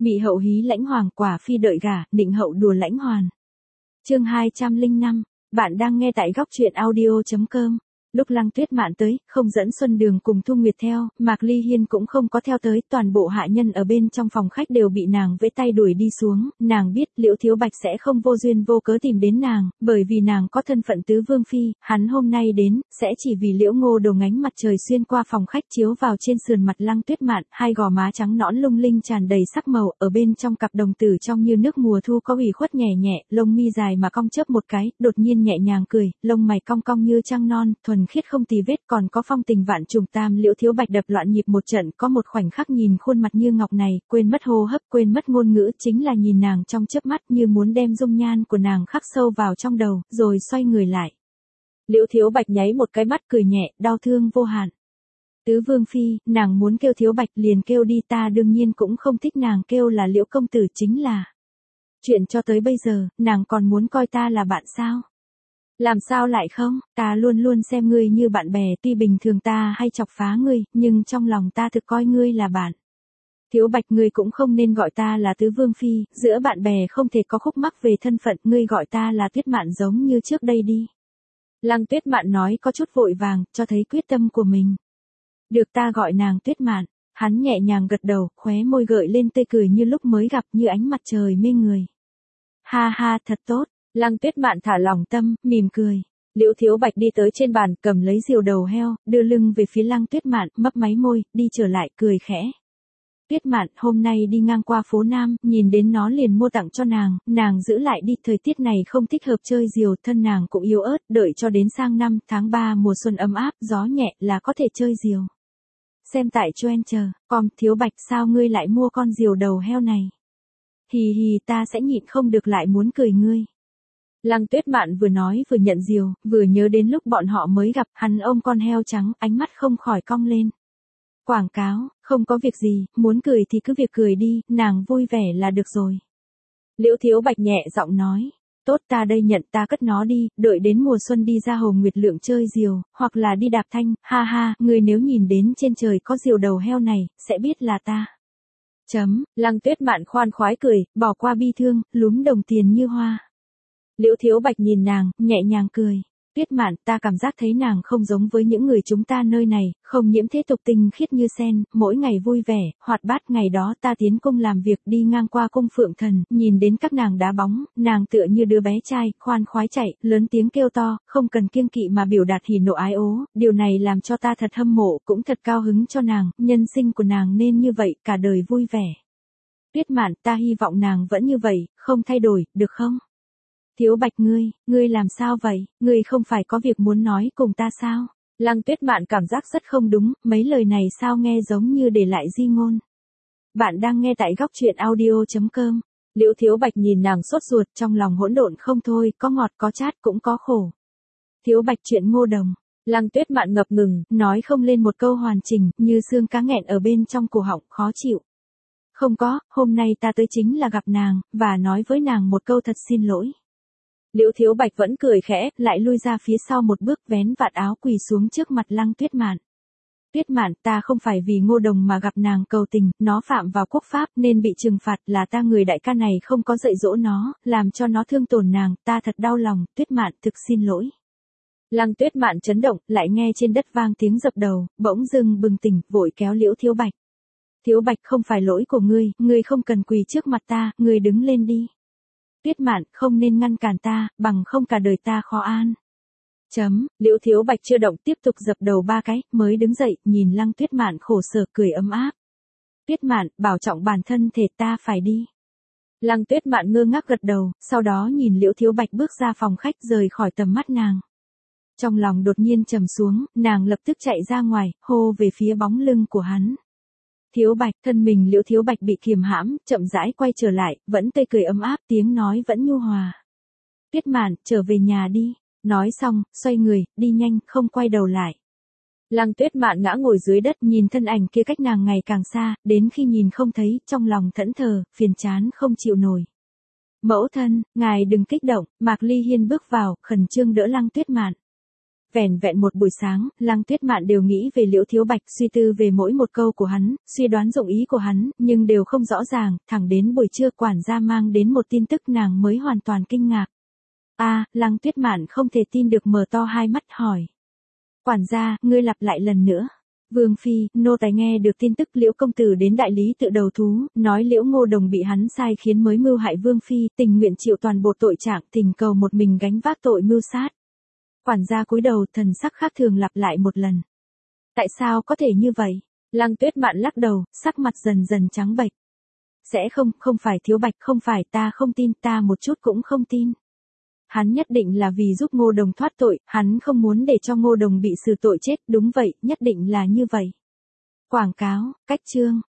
Mị hậu hí lãnh hoàng, quả phi đợi gả, định hậu đùa lãnh hoàn. Chương 205, bạn đang nghe tại góc truyện audio.com. Lúc Lăng Tuyết Mạn tới, không dẫn Xuân Đường cùng Thu Nguyệt theo, Mạc Ly Hiên cũng không có theo tới, toàn bộ hạ nhân ở bên trong phòng khách đều bị nàng vẫy tay đuổi đi xuống, nàng biết Liễu Thiếu Bạch sẽ không vô duyên vô cớ tìm đến nàng, bởi vì nàng có thân phận tứ vương phi, hắn hôm nay đến, sẽ chỉ vì Liễu Ngô Đồ ngánh mặt trời xuyên qua phòng khách chiếu vào trên sườn mặt Lăng Tuyết Mạn, hai gò má trắng nõn lung linh tràn đầy sắc màu, ở bên trong cặp đồng tử trong như nước mùa thu có ủy khuất nhẹ nhẹ, lông mi dài mà cong chớp một cái, đột nhiên nhẹ nhàng cười, lông mày cong cong như trăng non, thuần khiết không tì vết, còn có phong tình vạn trùng tam. Liễu Thiếu Bạch đập loạn nhịp một trận, có một khoảnh khắc nhìn khuôn mặt như ngọc này, quên mất hô hấp, quên mất ngôn ngữ, chính là nhìn nàng trong chớp mắt như muốn đem dung nhan của nàng khắc sâu vào trong đầu, rồi xoay người lại. Liễu Thiếu Bạch nháy một cái mắt cười nhẹ, đau thương vô hạn. Tứ vương phi, nàng muốn kêu Thiếu Bạch liền kêu đi, ta đương nhiên cũng không thích nàng kêu là Liễu công tử, chính là chuyện cho tới bây giờ, nàng còn muốn coi ta là bạn sao? Làm sao lại không, ta luôn luôn xem ngươi như bạn bè, tuy bình thường ta hay chọc phá ngươi, nhưng trong lòng ta thực coi ngươi là bạn. Thiếu Bạch, ngươi cũng không nên gọi ta là tứ vương phi, giữa bạn bè không thể có khúc mắc về thân phận, ngươi gọi ta là Tuyết Mạn giống như trước đây đi. Lăng Tuyết Mạn nói có chút vội vàng, cho thấy quyết tâm của mình. Được, ta gọi nàng Tuyết Mạn. Hắn nhẹ nhàng gật đầu, khóe môi gợi lên tươi cười như lúc mới gặp, như ánh mặt trời mê người. Ha ha, thật tốt. Lăng Tuyết Mạn thả lỏng tâm, mỉm cười. Liễu Thiếu Bạch đi tới trên bàn, cầm lấy diều đầu heo, đưa lưng về phía Lăng Tuyết Mạn, mấp máy môi, đi trở lại, cười khẽ. Tuyết Mạn, hôm nay đi ngang qua phố Nam, nhìn đến nó liền mua tặng cho nàng giữ lại đi, thời tiết này không thích hợp chơi diều, thân nàng cũng yếu ớt, đợi cho đến sang năm, tháng 3 mùa xuân ấm áp, gió nhẹ là có thể chơi diều. Xem tại Twitter.com, Thiếu Bạch, sao ngươi lại mua con diều đầu heo này? Hì hì, ta sẽ nhịn không được lại muốn cười ngươi. Lăng Tuyết Mạn vừa nói vừa nhận diều, vừa nhớ đến lúc bọn họ mới gặp, hắn ôm con heo trắng, ánh mắt không khỏi cong lên. Quảng cáo, không có việc gì, muốn cười thì cứ việc cười đi, nàng vui vẻ là được rồi. Liễu Thiếu Bạch nhẹ giọng nói, tốt, ta đây nhận, ta cất nó đi, đợi đến mùa xuân đi ra Hồ Nguyệt Lượng chơi diều, hoặc là đi đạp thanh, ha ha, người nếu nhìn đến trên trời có diều đầu heo này, sẽ biết là ta. Lăng Tuyết Mạn khoan khoái cười, bỏ qua bi thương, lúm đồng tiền như hoa. Liễu Thiếu Bạch nhìn nàng, nhẹ nhàng cười. Tuyết Mạn, ta cảm giác thấy nàng không giống với những người chúng ta nơi này, không nhiễm thế tục tinh khiết như sen, mỗi ngày vui vẻ, hoạt bát. Ngày đó ta tiến cung làm việc, đi ngang qua cung Phượng Thần, nhìn đến các nàng đá bóng, nàng tựa như đứa bé trai, khoan khoái chạy, lớn tiếng kêu to, không cần kiêng kỵ mà biểu đạt hỉ nộ ái ố, điều này làm cho ta thật hâm mộ, cũng thật cao hứng cho nàng, nhân sinh của nàng nên như vậy, cả đời vui vẻ. Tuyết Mạn, ta hy vọng nàng vẫn như vậy, không thay đổi, được không? Thiếu Bạch, ngươi làm sao vậy, ngươi không phải có việc muốn nói cùng ta sao? Lăng Tuyết Mạn cảm giác rất không đúng, mấy lời này sao nghe giống như để lại di ngôn. Bạn đang nghe tại góc truyện audio.com. Liễu Thiếu Bạch nhìn nàng sốt ruột, trong lòng hỗn độn không thôi, có ngọt có chát cũng có khổ. Thiếu Bạch, chuyện Ngô Đồng. Lăng Tuyết Mạn ngập ngừng, nói không lên một câu hoàn chỉnh, như xương cá nghẹn ở bên trong cổ họng, khó chịu. Không có, hôm nay ta tới chính là gặp nàng, và nói với nàng một câu thật xin lỗi. Liễu Thiếu Bạch vẫn cười khẽ, lại lui ra phía sau một bước, vén vạt áo quỳ xuống trước mặt Lăng Tuyết Mạn. Tuyết Mạn, ta không phải vì Ngô Đồng mà gặp nàng cầu tình, nó phạm vào quốc pháp nên bị trừng phạt, là ta người đại ca này không có dạy dỗ nó, làm cho nó thương tổn nàng, ta thật đau lòng, Tuyết Mạn thực xin lỗi. Lăng Tuyết Mạn chấn động, lại nghe trên đất vang tiếng dập đầu, bỗng dưng bừng tỉnh, vội kéo Liễu Thiếu Bạch. Thiếu Bạch, không phải lỗi của ngươi không cần quỳ trước mặt ta, ngươi đứng lên đi. Tuyết Mạn, không nên ngăn cản ta, bằng không cả đời ta khó an. Liễu Thiếu Bạch chưa động, tiếp tục dập đầu 3 cái, mới đứng dậy, nhìn Lăng Tuyết Mạn khổ sở cười ấm áp. Tuyết Mạn, bảo trọng bản thân thể, ta phải đi. Lăng Tuyết Mạn ngơ ngác gật đầu, sau đó nhìn Liễu Thiếu Bạch bước ra phòng khách rời khỏi tầm mắt nàng. Trong lòng đột nhiên trầm xuống, nàng lập tức chạy ra ngoài, hô về phía bóng lưng của hắn. Thiếu Bạch, thân mình Liễu Thiếu Bạch bị kiềm hãm, chậm rãi quay trở lại, vẫn tươi cười ấm áp, tiếng nói vẫn nhu hòa. Tuyết Mạn, trở về nhà đi. Nói xong, xoay người, đi nhanh, không quay đầu lại. Lăng Tuyết Mạn ngã ngồi dưới đất, nhìn thân ảnh kia cách nàng ngày càng xa, đến khi nhìn không thấy, trong lòng thẫn thờ, phiền chán không chịu nổi. Mẫu thân, ngài đừng kích động, Mạc Ly Hiên bước vào, khẩn trương đỡ Lăng Tuyết Mạn. Vẻn vẹn một buổi sáng, Lăng Tuyết Mạn đều nghĩ về Liễu Thiếu Bạch, suy tư về mỗi một câu của hắn, suy đoán dụng ý của hắn, nhưng đều không rõ ràng, thẳng đến buổi trưa quản gia mang đến một tin tức nàng mới hoàn toàn kinh ngạc. Lăng Tuyết Mạn không thể tin được mở to hai mắt hỏi. Quản gia, ngươi lặp lại lần nữa. Vương phi, nô tài nghe được tin tức Liễu công tử đến đại lý tự đầu thú, nói Liễu Ngô Đồng bị hắn sai khiến mới mưu hại Vương phi, tình nguyện chịu toàn bộ tội trạng, thỉnh cầu một mình gánh vác tội mưu sát. Quản gia cúi đầu, thần sắc khác thường lặp lại một lần. Tại sao có thể như vậy? Lăng Tuyết Mạn lắc đầu, sắc mặt dần dần trắng bệch. Không phải Thiếu Bạch, không phải, ta không tin, ta một chút cũng không tin. Hắn nhất định là vì giúp Ngô Đồng thoát tội, hắn không muốn để cho Ngô Đồng bị xử tội chết, đúng vậy, nhất định là như vậy. Quảng cáo, cách chương.